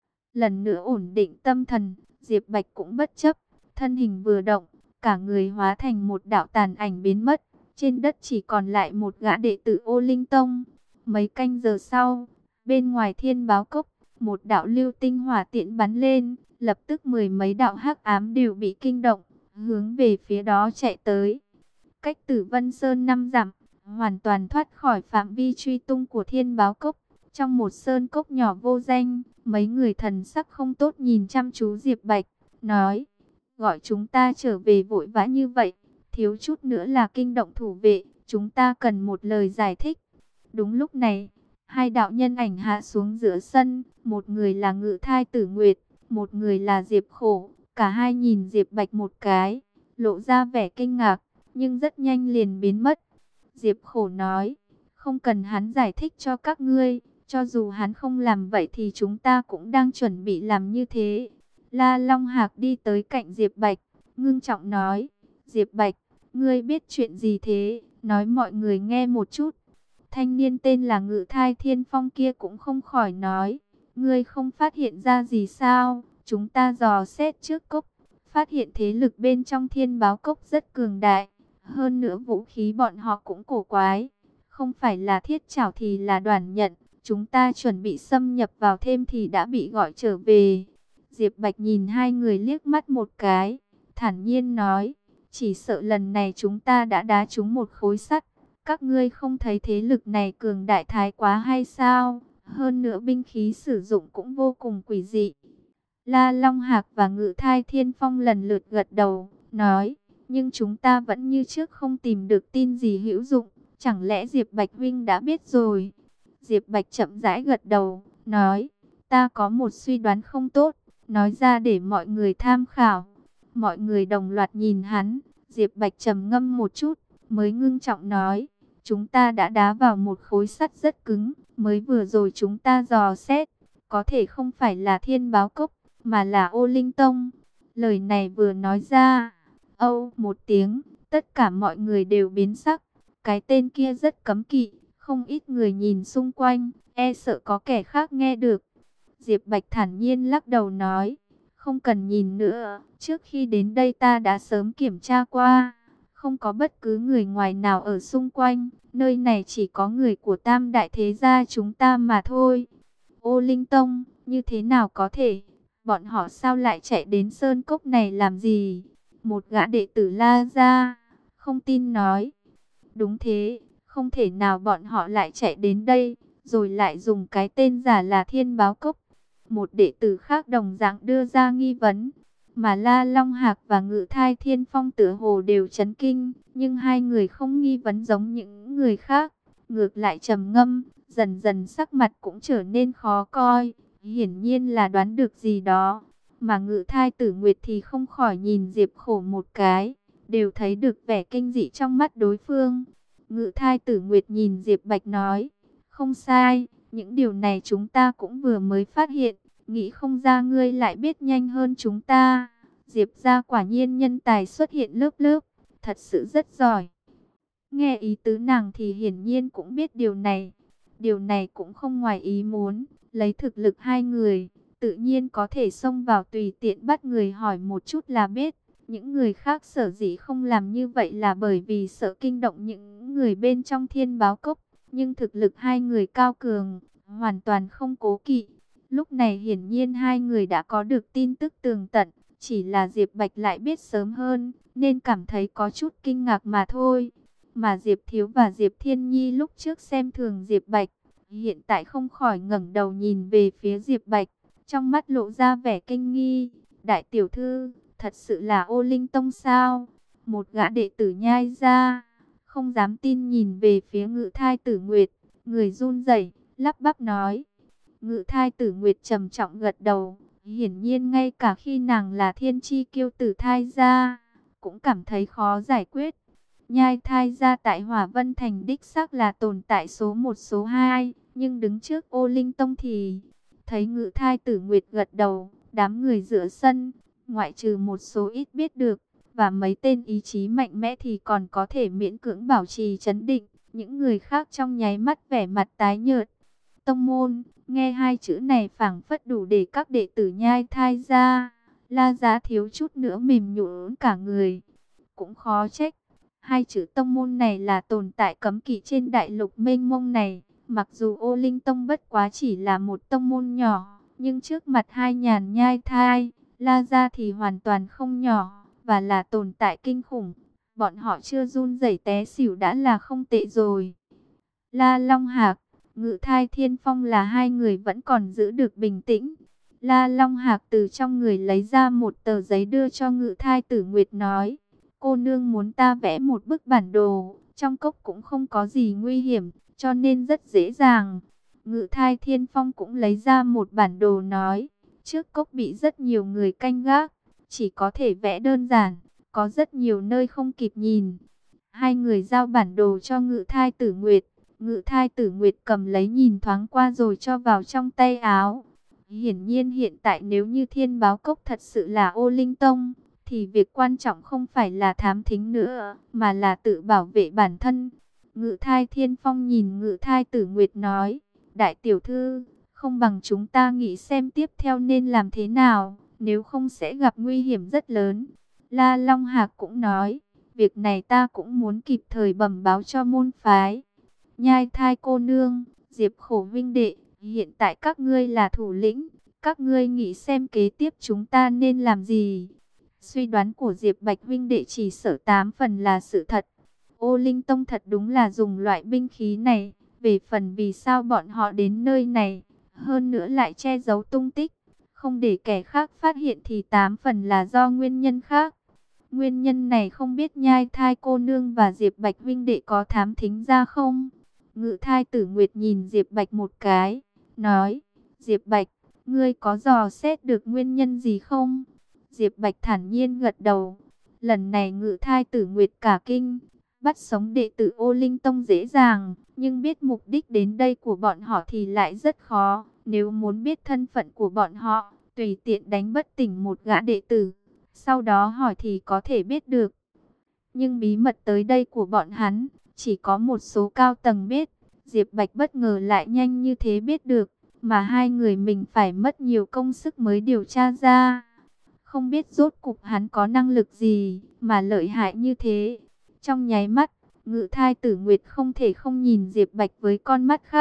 Lần nữa ổn định tâm thần, Diệp Bạch cũng bất chấp, thân hình vừa động, cả người hóa thành một đạo tàn ảnh biến mất. Trên đất chỉ còn lại một gã đệ tử Ô Linh Tông. Mấy canh giờ sau, bên ngoài Thiên Báo Cốc, một đạo lưu tinh hỏa tiễn bắn lên, lập tức mười mấy đạo hắc ám đều bị kinh động, hướng về phía đó chạy tới. Cách Tử Vân Sơn 5 dặm, hoàn toàn thoát khỏi phạm vi truy tung của Thiên Báo Cốc. Trong một sơn cốc nhỏ vô danh, mấy người thần sắc không tốt nhìn chăm chú Diệp Bạch, nói: gọi chúng ta trở về vội vã như vậy, thiếu chút nữa là kinh động thủ vệ, chúng ta cần một lời giải thích. Đúng lúc này, hai đạo nhân ảnh hạ xuống giữa sân, một người là Ngự Thai Tử Nguyệt, một người là Diệp Khổ. Cả hai nhìn Diệp Bạch một cái, lộ ra vẻ kinh ngạc, nhưng rất nhanh liền biến mất. Diệp Khổ nói: không cần hắn giải thích cho các ngươi, cho dù hắn không làm vậy thì chúng ta cũng đang chuẩn bị làm như thế. La Long Hạc đi tới cạnh Diệp Bạch, ngưng trọng nói: Diệp Bạch, ngươi biết chuyện gì thế? Nói mọi người nghe một chút. Thanh niên tên là Ngự Thai Thiên Phong kia cũng không khỏi nói: ngươi không phát hiện ra gì sao? Chúng ta dò xét trước cốc, phát hiện thế lực bên trong Thiên Báo Cốc rất cường đại. Hơn nữa vũ khí bọn họ cũng cổ quái, không phải là thiết trảo thì là đoản nhận. Chúng ta chuẩn bị xâm nhập vào thêm thì đã bị gọi trở về. Diệp Bạch nhìn hai người liếc mắt một cái, thản nhiên nói: chỉ sợ lần này chúng ta đã đá trúng một khối sắt. Các ngươi không thấy thế lực này cường đại thái quá hay sao? Hơn nữa binh khí sử dụng cũng vô cùng quỷ dị. La Long Hạc và Ngự Thai Thiên Phong lần lượt gật đầu, nói: nhưng chúng ta vẫn như trước không tìm được tin gì hữu dụng. Chẳng lẽ Diệp Bạch huynh đã biết rồi? Diệp Bạch chậm rãi gật đầu, nói: ta có một suy đoán không tốt, nói ra để mọi người tham khảo. Mọi người đồng loạt nhìn hắn. Diệp Bạch trầm ngâm một chút, mới ngưng trọng nói: chúng ta đã đá vào một khối sắt rất cứng, mới vừa rồi chúng ta dò xét, có thể không phải là Thiên Báo Cốc, mà là Ô Linh Tông. Lời này vừa nói ra, âu một tiếng, tất cả mọi người đều biến sắc. Cái tên kia rất cấm kỵ, không ít người nhìn xung quanh, e sợ có kẻ khác nghe được. Diệp Bạch thản nhiên lắc đầu nói: không cần nhìn nữa, trước khi đến đây ta đã sớm kiểm tra qua, không có bất cứ người ngoài nào ở xung quanh, nơi này chỉ có người của Tam Đại Thế Gia chúng ta mà thôi. Ô Linh Tông, Như thế nào có thể? Bọn họ sao lại chạy đến sơn cốc này làm gì? Một gã đệ tử La ra, không tin nói. Đúng thế, không thể nào bọn họ lại chạy đến đây, rồi lại dùng cái tên giả là Thiên Báo Cốc. Một đệ tử khác đồng dạng đưa ra nghi vấn, mà La Long Hạc và Ngự Thai Thiên Phong tựa hồ đều chấn kinh, nhưng hai người không nghi vấn giống những người khác, ngược lại trầm ngâm, dần dần sắc mặt cũng trở nên khó coi, hiển nhiên là đoán được gì đó. Mà Ngự Thai Tử Nguyệt thì không khỏi nhìn Diệp Khổ một cái, đều thấy được vẻ kinh dị trong mắt đối phương. Ngự Thai Tử Nguyệt nhìn Diệp Bạch nói, không sai, những điều này chúng ta cũng vừa mới phát hiện, nghĩ không ra ngươi lại biết nhanh hơn chúng ta. Diệp gia quả nhiên nhân tài xuất hiện lớp lớp, thật sự rất giỏi. Nghe ý tứ nàng thì hiển nhiên cũng biết điều này. Điều này cũng không ngoài ý muốn, lấy thực lực hai người, tự nhiên có thể xông vào tùy tiện bắt người hỏi một chút là biết. Những người khác sở dĩ không làm như vậy là bởi vì sợ kinh động những người bên trong Thiên Báo Cốc. Nhưng thực lực hai người cao cường, hoàn toàn không cố kỵ. Lúc này hiển nhiên hai người đã có được tin tức tường tận, chỉ là Diệp Bạch lại biết sớm hơn, nên cảm thấy có chút kinh ngạc mà thôi. Mà Diệp Thiếu và Diệp Thiên Nhi lúc trước xem thường Diệp Bạch, hiện tại không khỏi ngẩng đầu nhìn về phía Diệp Bạch, trong mắt lộ ra vẻ kinh nghi. Đại tiểu thư, thật sự là Ô Linh Tông sao? Một gã đệ tử nhai ra, không dám tin nhìn về phía Ngự Thai Tử Nguyệt, người run rẩy, lắp bắp nói. Ngự Thai Tử Nguyệt trầm trọng gật đầu, hiển nhiên ngay cả khi nàng là thiên chi kiêu tử thai gia, cũng cảm thấy khó giải quyết. Nhai thai gia tại Hỏa Vân Thành đích xác là tồn tại số 1 số 2, nhưng đứng trước Ô Linh Tông thì thấy Ngự Thai Tử Nguyệt gật đầu, đám người giữa sân, ngoại trừ một số ít biết được và mấy tên ý chí mạnh mẽ thì còn có thể miễn cưỡng bảo trì trấn định, những người khác trong nháy mắt vẻ mặt tái nhợt. Tông môn, nghe hai chữ này phảng phất đủ để các đệ tử nhai thai ra. La Giá thiếu chút nữa mềm nhũn cả người. Cũng khó trách, hai chữ tông môn này là tồn tại cấm kỵ trên đại lục mênh mông này. Mặc dù Ô Linh Tông bất quá chỉ là một tông môn nhỏ, nhưng trước mặt hai nhàn nhai thai, La Gia thì hoàn toàn không nhỏ, và là tồn tại kinh khủng. Bọn họ chưa run rẩy té xỉu đã là không tệ rồi. La Long Hạc, Ngự Thai Thiên Phong là hai người vẫn còn giữ được bình tĩnh. La Long Hạc từ trong người lấy ra một tờ giấy đưa cho Ngự Thai Tử Nguyệt nói, cô nương muốn ta vẽ một bức bản đồ, trong cốc cũng không có gì nguy hiểm, cho nên rất dễ dàng. Ngự Thai Thiên Phong cũng lấy ra một bản đồ nói, trước cốc bị rất nhiều người canh gác, chỉ có thể vẽ đơn giản, có rất nhiều nơi không kịp nhìn. Hai người giao bản đồ cho Ngự Thai Tử Nguyệt. Ngự Thai Tử Nguyệt cầm lấy nhìn thoáng qua rồi cho vào trong tay áo. Hiển nhiên hiện tại nếu như Thiên Báo Cốc thật sự là Ô Linh Tông, thì việc quan trọng không phải là thám thính nữa, mà là tự bảo vệ bản thân. Ngự Thai Thiên Phong nhìn Ngự Thai Tử Nguyệt nói, đại tiểu thư, không bằng chúng ta nghĩ xem tiếp theo nên làm thế nào, nếu không sẽ gặp nguy hiểm rất lớn. La Long Hạc cũng nói, việc này ta cũng muốn kịp thời bẩm báo cho môn phái. Nhai thai cô nương, Diệp Khổ vinh đệ, hiện tại các ngươi là thủ lĩnh, các ngươi nghĩ xem kế tiếp chúng ta nên làm gì? Suy đoán của Diệp Bạch vinh đệ chỉ sợ 8 phần là sự thật. Ô Linh Tông thật đúng là dùng loại binh khí này, về phần vì sao bọn họ đến nơi này, hơn nữa lại che giấu tung tích, không để kẻ khác phát hiện thì 8 phần là do nguyên nhân khác. Nguyên nhân này không biết Nhai thai cô nương và Diệp Bạch vinh đệ có thám thính ra không? Ngự Thai Tử Nguyệt nhìn Diệp Bạch một cái, nói, Diệp Bạch, ngươi có dò xét được nguyên nhân gì không? Diệp Bạch thản nhiên gật đầu. Lần này Ngự Thai Tử Nguyệt cả kinh, bắt sống đệ tử Ô Linh Tông dễ dàng, nhưng biết mục đích đến đây của bọn họ thì lại rất khó. Nếu muốn biết thân phận của bọn họ, tùy tiện đánh bất tỉnh một gã đệ tử, sau đó hỏi thì có thể biết được. Nhưng bí mật tới đây của bọn hắn, chỉ có một số cao tầng biết. Diệp Bạch bất ngờ lại nhanh như thế biết được, mà hai người mình phải mất nhiều công sức mới điều tra ra. Không biết rốt cục hắn có năng lực gì mà lợi hại như thế. Trong nháy mắt, Ngự Thai Tử Nguyệt không thể không nhìn Diệp Bạch với con mắt khác.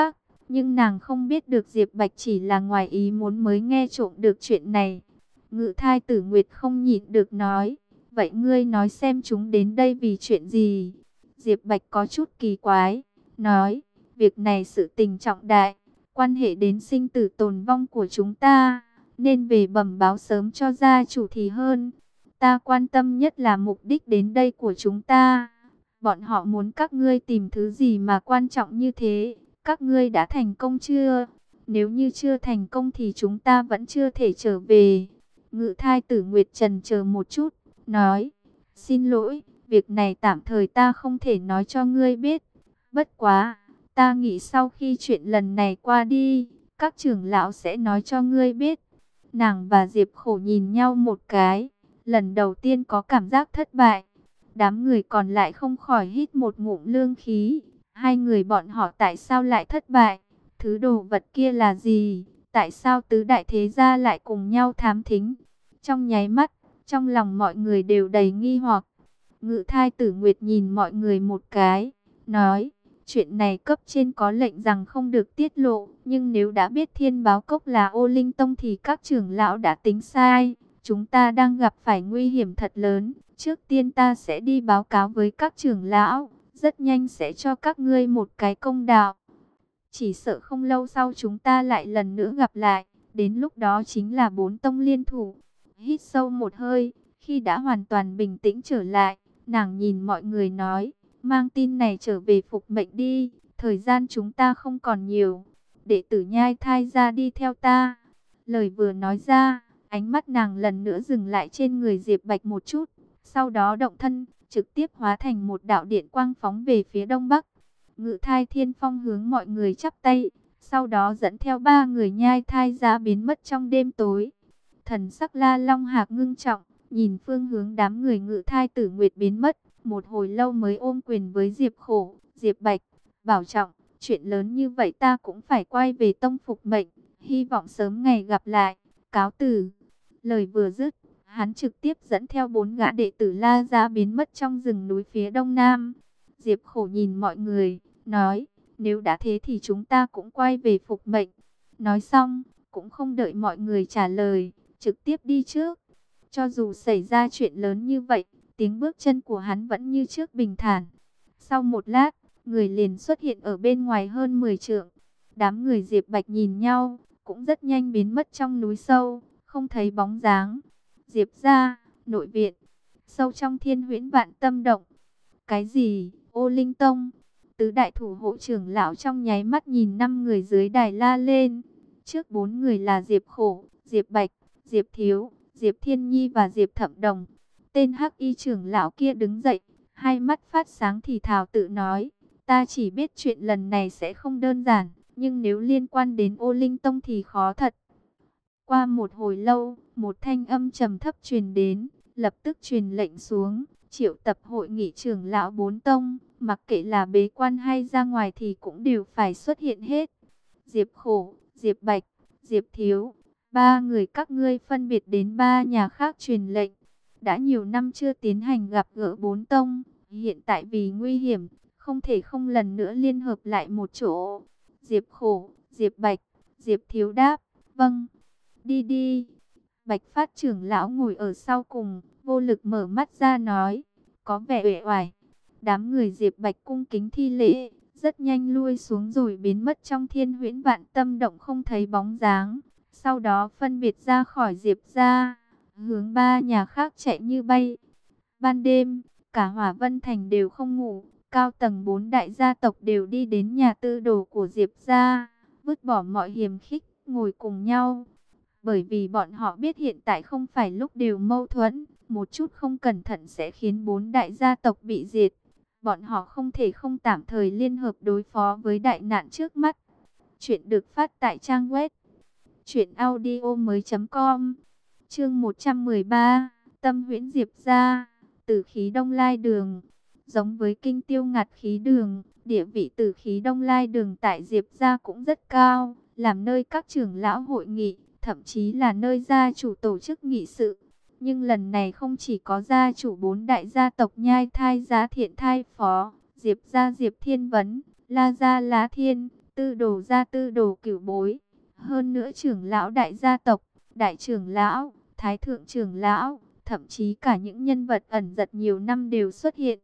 Nhưng nàng không biết được Diệp Bạch chỉ là ngoài ý muốn mới nghe trộm được chuyện này. Ngự thai tử Nguyệt không nhịn được nói, vậy ngươi nói xem chúng đến đây vì chuyện gì? Diệp Bạch có chút kỳ quái, nói, việc này sự tình trọng đại, quan hệ đến sinh tử tồn vong của chúng ta, nên về bẩm báo sớm cho gia chủ thì hơn. Ta quan tâm nhất là mục đích đến đây của chúng ta. Bọn họ muốn các ngươi tìm thứ gì mà quan trọng như thế? Các ngươi đã thành công chưa? Nếu như chưa thành công thì chúng ta vẫn chưa thể trở về. Ngự thai tử Nguyệt chần chờ một chút, nói, xin lỗi, việc này tạm thời ta không thể nói cho ngươi biết. Bất quá, ta nghĩ sau khi chuyện lần này qua đi, các trưởng lão sẽ nói cho ngươi biết. Nàng và Diệp Khổ nhìn nhau một cái, lần đầu tiên có cảm giác thất bại. Đám người còn lại không khỏi hít một ngụm lương khí. Hai người bọn họ tại sao lại thất bại? Thứ đồ vật kia là gì? Tại sao tứ đại thế gia lại cùng nhau thám thính? Trong nháy mắt, trong lòng mọi người đều đầy nghi hoặc. Ngự thai tử Nguyệt nhìn mọi người một cái, nói, chuyện này cấp trên có lệnh rằng không được tiết lộ, nhưng nếu đã biết Thiên Báo Cốc là Ô Linh Tông thì các trưởng lão đã tính sai. Chúng ta đang gặp phải nguy hiểm thật lớn, trước tiên ta sẽ đi báo cáo với các trưởng lão, rất nhanh sẽ cho các ngươi một cái công đạo. Chỉ sợ không lâu sau chúng ta lại lần nữa gặp lại, đến lúc đó chính là bốn tông liên thủ. Hít sâu một hơi, khi đã hoàn toàn bình tĩnh trở lại, nàng nhìn mọi người nói, mang tin này trở về phục mệnh đi, thời gian chúng ta không còn nhiều. Đệ tử Nhai Thai ra đi theo ta. Lời vừa nói ra, ánh mắt nàng lần nữa dừng lại trên người Diệp Bạch một chút, sau đó động thân, trực tiếp hóa thành một đạo điện quang phóng về phía đông bắc. Ngự thai Thiên Phong hướng mọi người chắp tay, sau đó dẫn theo ba người Nhai Thai ra biến mất trong đêm tối. Thần sắc La Long Hạc ngưng trọng, nhìn phương hướng đám người Ngự thai tử Nguyệt biến mất, một hồi lâu mới ôm quyền với Diệp Khổ, Diệp Bạch, bảo trọng, chuyện lớn như vậy ta cũng phải quay về tông phục mệnh, hy vọng sớm ngày gặp lại, cáo từ. Lời vừa dứt, hắn trực tiếp dẫn theo 4 gã đệ tử La ra biến mất trong rừng núi phía đông nam. Diệp Khổ nhìn mọi người, nói, nếu đã thế thì chúng ta cũng quay về phục mệnh. Nói xong, cũng không đợi mọi người trả lời, trực tiếp đi trước. Cho dù xảy ra chuyện lớn như vậy, tiếng bước chân của hắn vẫn như trước bình thản. Sau một lát, người liền xuất hiện ở bên ngoài hơn 10 trượng. Đám người Diệp Bạch nhìn nhau, cũng rất nhanh biến mất trong núi sâu, không thấy bóng dáng. Diệp gia, nội viện, sâu trong Thiên Huyễn Vạn Tâm Động. Cái gì? Ô Linh Tông? Tứ đại thủ hộ trưởng lão trong nháy mắt nhìn 5 người dưới đài la lên. Trước 4 người là Diệp Khổ, Diệp Bạch, Diệp Thiếu, Diệp Thiên Nhi và Diệp Thẩm Đồng. Tên Hắc Y trưởng lão kia đứng dậy, hai mắt phát sáng thì thào tự nói, ta chỉ biết chuyện lần này sẽ không đơn giản, nhưng nếu liên quan đến Ô Linh Tông thì khó thật. Qua một hồi lâu, một thanh âm trầm thấp truyền đến, lập tức truyền lệnh xuống, triệu tập hội nghị trưởng lão 4 tông, mặc kệ là bế quan hay ra ngoài thì cũng đều phải xuất hiện hết. Diệp Khổ, Diệp Bạch, Diệp Thiếu, ba người các ngươi phân biệt đến ba nhà khác truyền lệnh. Đã nhiều năm chưa tiến hành gặp gỡ 4 tông, hiện tại vì nguy hiểm, không thể không lần nữa liên hợp lại một chỗ. Diệp Khổ, Diệp Bạch, Diệp Thiếu đáp, vâng, đi đi. Bạch Phát trưởng lão ngồi ở sau cùng, vô lực mở mắt ra nói, có vẻ uể oải. Đám người Diệp Bạch cung kính thi lễ, rất nhanh lui xuống rồi biến mất trong Thiên Huyễn Vạn Tâm Động không thấy bóng dáng. Sau đó phân biệt ra khỏi Diệp gia, hướng ba nhà khác chạy như bay. Ban đêm, cả Hỏa Vân Thành đều không ngủ, cao tầng 4 đại gia tộc đều đi đến nhà tư đồ của Diệp gia, vứt bỏ mọi hiềm khích, ngồi cùng nhau. Bởi vì bọn họ biết hiện tại không phải lúc đều mâu thuẫn, một chút không cẩn thận sẽ khiến 4 đại gia tộc bị diệt. Bọn họ không thể không tạm thời liên hợp đối phó với đại nạn trước mắt. Chuyện được phát tại trang web truyệnaudiomoi.com. Chương 113, Tâm Huyễn Diệp gia, Tử khí Đông Lai Đường. Giống với Kinh Tiêu Ngạt Khí Đường, địa vị Tử khí Đông Lai Đường tại Diệp gia cũng rất cao, làm nơi các trưởng lão hội nghị, thậm chí là nơi gia chủ tổ chức nghị sự. Nhưng lần này không chỉ có gia chủ 4 đại gia tộc Nhai Thai Giá Thiện Thai Phó, Diệp gia Diệp Thiên Vấn, La gia Lá Thiên, tư đồ gia tư đồ cửu bối. Hơn nữa trưởng lão đại gia tộc, đại trưởng lão, thái thượng trưởng lão, thậm chí cả những nhân vật ẩn giật nhiều năm đều xuất hiện.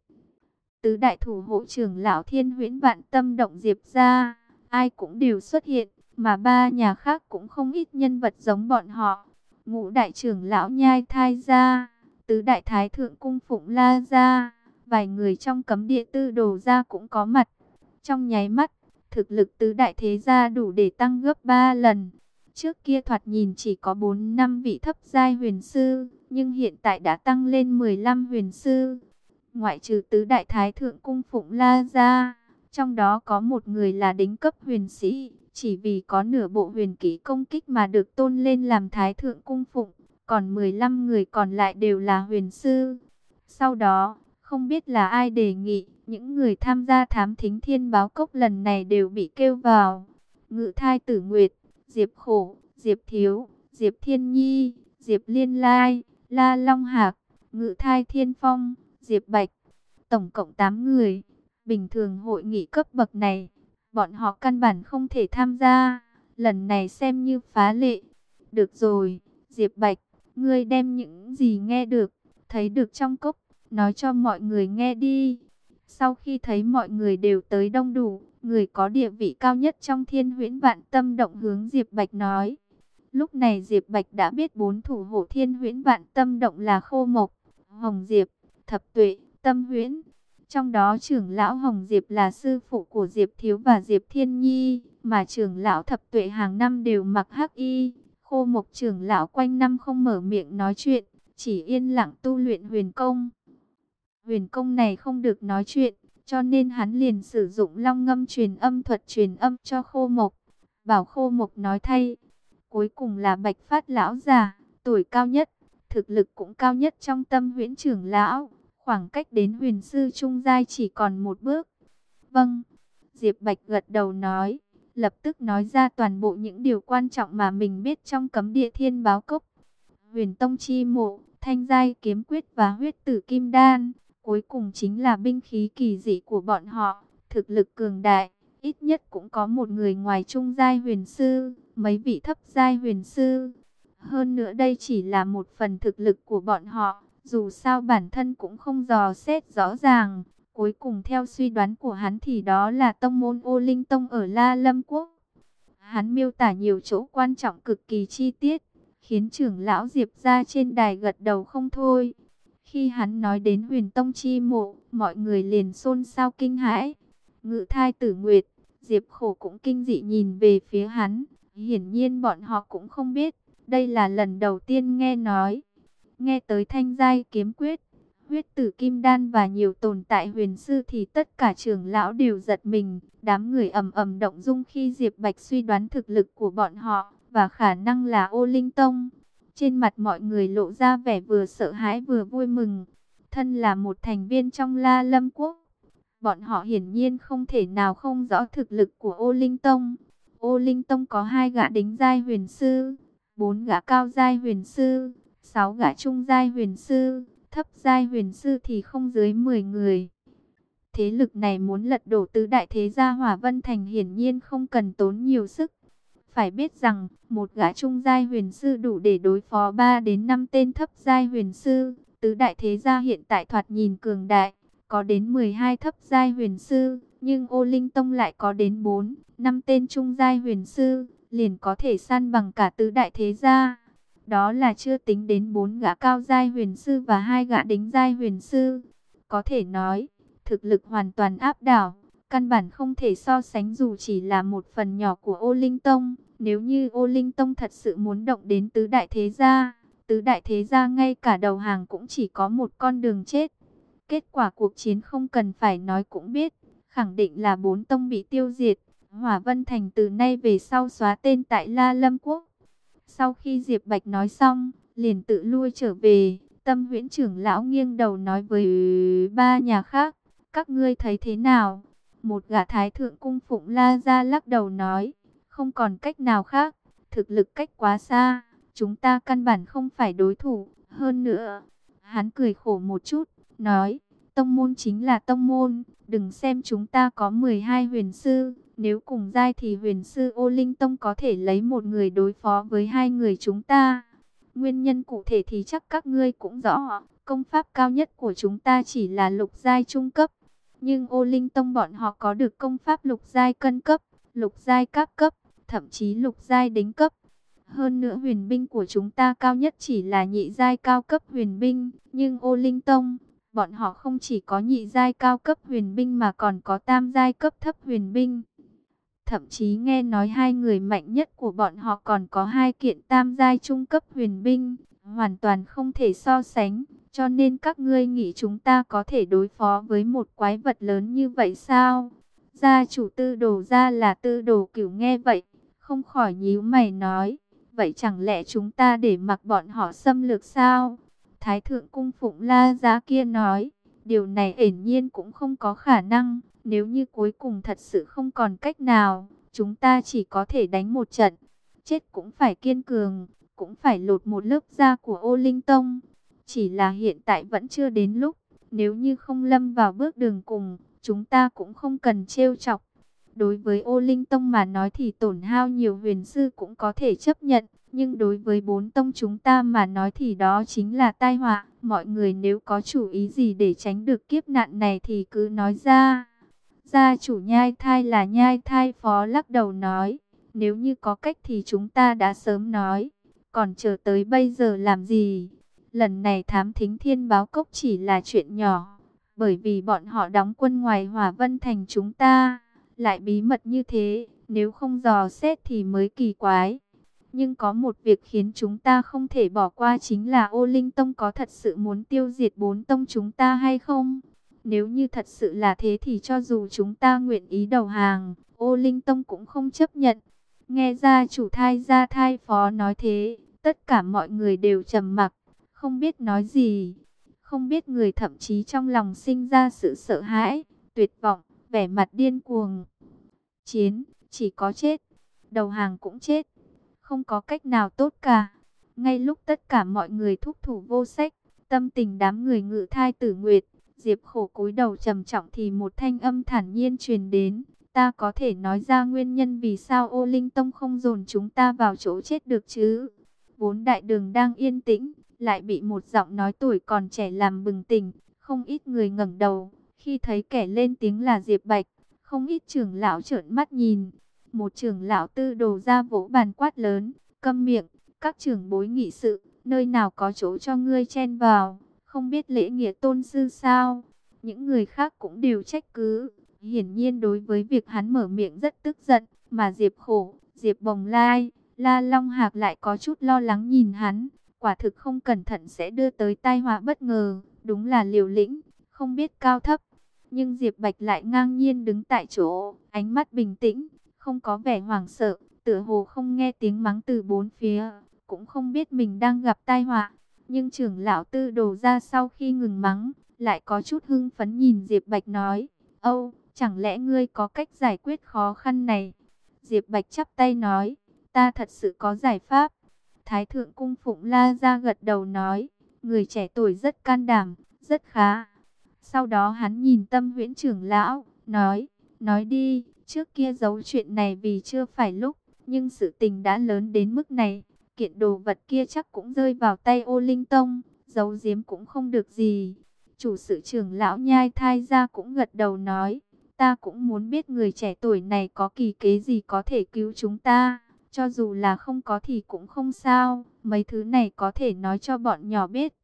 Tứ đại thủ hộ trưởng lão Thiên Huyễn Vạn Tâm Động Diệp gia, ai cũng đều xuất hiện, mà ba nhà khác cũng không ít nhân vật giống bọn họ. Ngũ đại trưởng lão Nhai Thai gia, tứ đại thái thượng cung Phụng La gia, vài người trong cấm địa tư đồ gia cũng có mặt. Trong nháy mắt, thực lực tứ đại thế gia đủ để tăng gấp 3 lần. Trước kia thoạt nhìn chỉ có 4-5 vị thấp giai huyền sư, nhưng hiện tại đã tăng lên 15 huyền sư. Ngoại trừ tứ đại thái thượng cung Phụng La gia, trong đó có một người là đỉnh cấp huyền sĩ, chỉ vì có nửa bộ huyền kỹ công kích mà được tôn lên làm thái thượng cung Phụng, còn 15 người còn lại đều là huyền sư. Sau đó, không biết là ai đề nghị, những người tham gia thám thính thiên báo cốc lần này đều bị kêu vào. Ngự Thai Tử Nguyệt, Diệp Khổ, Diệp Thiếu, Diệp Thiên Nhi, Diệp Liên Lai, La Long Hạc, Ngự Thai Thiên Phong, Diệp Bạch, tổng cộng 8 người. Bình thường hội nghị cấp bậc này, bọn họ căn bản không thể tham gia, lần này xem như phá lệ. Được rồi, Diệp Bạch, ngươi đem những gì nghe được, thấy được trong cốc, nói cho mọi người nghe đi. Sau khi thấy mọi người đều tới đông đủ, người có địa vị cao nhất trong Thiên Huyễn Vạn Tâm Động hướng Diệp Bạch nói. Lúc này Diệp Bạch đã biết 4 thủ hộ Thiên Huyễn Vạn Tâm Động là Khô Mộc, Hồng Diệp, Thập Tuệ, Tâm Huyễn. Trong đó trưởng lão Hồng Diệp là sư phụ của Diệp Thiếu và Diệp Thiên Nhi, mà trưởng lão Thập Tuệ hàng năm đều mặc hắc y. Khô Mộc trưởng lão quanh năm không mở miệng nói chuyện, chỉ yên lặng tu luyện huyền công. Huyền công này không được nói chuyện, cho nên hắn liền sử dụng long ngâm truyền âm thuật truyền âm cho Khô Mộc, bảo Khô Mộc nói thay. Cuối cùng là Bạch Phát lão già, tuổi cao nhất, thực lực cũng cao nhất trong Tâm Huyễn trưởng lão, khoảng cách đến huyền sư trung giai chỉ còn một bước. Vâng, Diệp Bạch gật đầu nói, lập tức nói ra toàn bộ những điều quan trọng mà mình biết trong cấm địa thiên báo cốc. Huyền tông chi mộ, thanh giai kiếm quyết và huyết tử kim đan, cuối cùng chính là binh khí kỳ dị của bọn họ, thực lực cường đại, ít nhất cũng có một người ngoài trung giai huyền sư, mấy vị thấp giai huyền sư. Hơn nữa đây chỉ là một phần thực lực của bọn họ, dù sao bản thân cũng không dò xét rõ ràng. Cuối cùng theo suy đoán của hắn thì đó là tông môn Ô Linh Tông ở La Lâm Quốc. Hắn miêu tả nhiều chỗ quan trọng cực kỳ chi tiết, khiến trưởng lão Diệp ra trên đài gật đầu không thôi. Khi hắn nói đến huyền tông chi mộ, mọi người liền xôn xao kinh hãi. Ngự Thai Tử Nguyệt, Diệp Khổ cũng kinh dị nhìn về phía hắn. Hiển nhiên bọn họ cũng không biết, đây là lần đầu tiên nghe nói. Nghe tới thanh giai kiếm quyết, huyết tử kim đan và nhiều tồn tại huyền sư thì tất cả trưởng lão đều giật mình. Đám người ầm ầm động dung khi Diệp Bạch suy đoán thực lực của bọn họ và khả năng là Ô Linh Tông. Trên mặt mọi người lộ ra vẻ vừa sợ hãi vừa vui mừng. Thân là một thành viên trong La Lâm Quốc, bọn họ hiển nhiên không thể nào không rõ thực lực của Ô Linh Tông. Ô Linh Tông có 2 gã đỉnh giai huyền sư, 4 gã cao giai huyền sư, 6 gã trung giai huyền sư, thấp giai huyền sư thì không dưới 10 người. Thế lực này muốn lật đổ tứ đại thế gia Hỏa Vân Thành hiển nhiên không cần tốn nhiều sức. Phải biết rằng, một gã trung giai huyền sư đủ để đối phó 3 đến 5 tên thấp giai huyền sư. Tứ đại thế gia hiện tại thoạt nhìn cường đại, có đến 12 thấp giai huyền sư, nhưng Ô Linh Tông lại có đến 4-5 tên trung giai huyền sư, liền có thể san bằng cả tứ đại thế gia. Đó là chưa tính đến 4 gã cao giai huyền sư và 2 gã đỉnh giai huyền sư. Có thể nói, thực lực hoàn toàn áp đảo, căn bản không thể so sánh dù chỉ là một phần nhỏ của Ô Linh Tông. Nếu như Ô Linh Tông thật sự muốn động đến tứ đại thế gia, tứ đại thế gia ngay cả đầu hàng cũng chỉ có một con đường chết. Kết quả cuộc chiến không cần phải nói cũng biết, khẳng định là 4 tông bị tiêu diệt. Hỏa Vân Thành từ nay về sau xóa tên tại La Lâm Quốc. Sau khi Diệp Bạch nói xong, liền tự lui trở về. Tâm Huyễn trưởng lão nghiêng đầu nói với 3 nhà khác, các ngươi thấy thế nào? Một gã thái thượng cung Phụng La gia lắc đầu nói, không còn cách nào khác, thực lực cách quá xa, chúng ta căn bản không phải đối thủ. Hơn nữa, hắn cười khổ một chút, nói, tông môn chính là tông môn, đừng xem chúng ta có 12 huyền sư, Nếu cùng giai thì huyền sư Ô Linh Tông có thể lấy một người đối phó với hai người chúng ta. Nguyên nhân cụ thể thì chắc các ngươi cũng rõ. Công pháp cao nhất của chúng ta chỉ là lục giai trung cấp. Nhưng Ô Linh Tông bọn họ có được công pháp lục giai cân cấp, lục giai cáp cấp, thậm chí lục giai đính cấp. Hơn nữa huyền binh của chúng ta cao nhất chỉ là nhị giai cao cấp huyền binh. Nhưng Ô Linh Tông, bọn họ không chỉ có nhị giai cao cấp huyền binh mà còn có tam giai cấp thấp huyền binh. Thậm chí nghe nói hai người mạnh nhất của bọn họ còn có hai kiện tam giai trung cấp huyền binh, hoàn toàn không thể so sánh. Cho nên các ngươi nghĩ chúng ta có thể đối phó với một quái vật lớn như vậy sao? Gia chủ Tư Đồ gia là Tư Đồ Cửu nghe vậy, không khỏi nhíu mày nói, vậy chẳng lẽ chúng ta để mặc bọn họ xâm lược sao? Thái thượng cung Phụng La Giá kia nói, điều này hiển nhiên cũng không có khả năng. Nếu như cuối cùng thật sự không còn cách nào, chúng ta chỉ có thể đánh một trận. Chết cũng phải kiên cường, cũng phải lột một lớp da của Ô Linh Tông. Chỉ là hiện tại vẫn chưa đến lúc, nếu như không lâm vào bước đường cùng, chúng ta cũng không cần trêu chọc. Đối với Ô Linh Tông mà nói thì tổn hao nhiều huyền sư cũng có thể chấp nhận. Nhưng đối với bốn tông chúng ta mà nói thì đó chính là tai họa. Mọi người nếu có chủ ý gì để tránh được kiếp nạn này thì cứ nói ra. Gia chủ Nhai Thai là Nhai Thai Phó lắc đầu nói, nếu như có cách thì chúng ta đã sớm nói, còn chờ tới bây giờ làm gì? Lần này thám thính Thiên Báo Cốc chỉ là chuyện nhỏ, bởi vì bọn họ đóng quân ngoài Hỏa Vân Thành chúng ta, lại bí mật như thế, nếu không dò xét thì mới kỳ quái. Nhưng có một việc khiến chúng ta không thể bỏ qua chính là Ô Linh Tông có thật sự muốn tiêu diệt bốn tông chúng ta hay không? Nếu như thật sự là thế thì cho dù chúng ta nguyện ý đầu hàng, Ô Linh Tông cũng không chấp nhận. Nghe gia chủ Gia Thai Phó nói thế, tất cả mọi người đều trầm mặc, không biết nói gì. Không biết người thậm chí trong lòng sinh ra sự sợ hãi, tuyệt vọng, vẻ mặt điên cuồng. Chiến, chỉ có chết, đầu hàng cũng chết, không có cách nào tốt cả. Ngay lúc tất cả mọi người thúc thủ vô sách, tâm tình đám người Ngự Thai Tử Nguyệt, Diệp Khổ cúi đầu trầm trọng thì một thanh âm thản nhiên truyền đến. Ta có thể nói ra nguyên nhân vì sao Ô Linh Tông không dồn chúng ta vào chỗ chết được chứ? Vốn đại đường đang yên tĩnh, lại bị một giọng nói tuổi còn trẻ làm bừng tỉnh. Không ít người ngẩng đầu, khi thấy kẻ lên tiếng là Diệp Bạch. Không ít trưởng lão trợn mắt nhìn. Một trưởng lão Tư Đồ ra vỗ bàn quát lớn, câm miệng, các trưởng bối nghị sự, nơi nào có chỗ cho ngươi chen vào? Không biết lễ nghĩa tôn sư sao? Những người khác cũng đều trách cứ. Hiển nhiên đối với việc hắn mở miệng rất tức giận. Mà Diệp Khổ, Diệp Bồng Lai, La Long Hạc lại có chút lo lắng nhìn hắn. Quả thực không cẩn thận sẽ đưa tới tai họa bất ngờ. Đúng là liều lĩnh, không biết cao thấp. Nhưng Diệp Bạch lại ngang nhiên đứng tại chỗ, ánh mắt bình tĩnh, không có vẻ hoảng sợ, tựa hồ không nghe tiếng mắng từ bốn phía, cũng không biết mình đang gặp tai họa. Nhưng trưởng lão Tư Đồ ra sau khi ngừng mắng, lại có chút hưng phấn nhìn Diệp Bạch nói, Âu, chẳng lẽ ngươi có cách giải quyết khó khăn này? Diệp Bạch chắp tay nói, ta thật sự có giải pháp. Thái thượng cung Phụng La ra gật đầu nói, người trẻ tuổi rất can đảm, rất khá. Sau đó hắn nhìn Tâm Huyễn trưởng lão, nói đi, trước kia giấu chuyện này vì chưa phải lúc, nhưng sự tình đã lớn đến mức này. Kiện đồ vật kia chắc cũng rơi vào tay Ô Linh Tông, giấu giếm cũng không được gì. Chủ sự trưởng lão Nhai Thai ra cũng gật đầu nói, ta cũng muốn biết người trẻ tuổi này có kỳ kế gì có thể cứu chúng ta. Cho dù là không có thì cũng không sao, mấy thứ này có thể nói cho bọn nhỏ biết.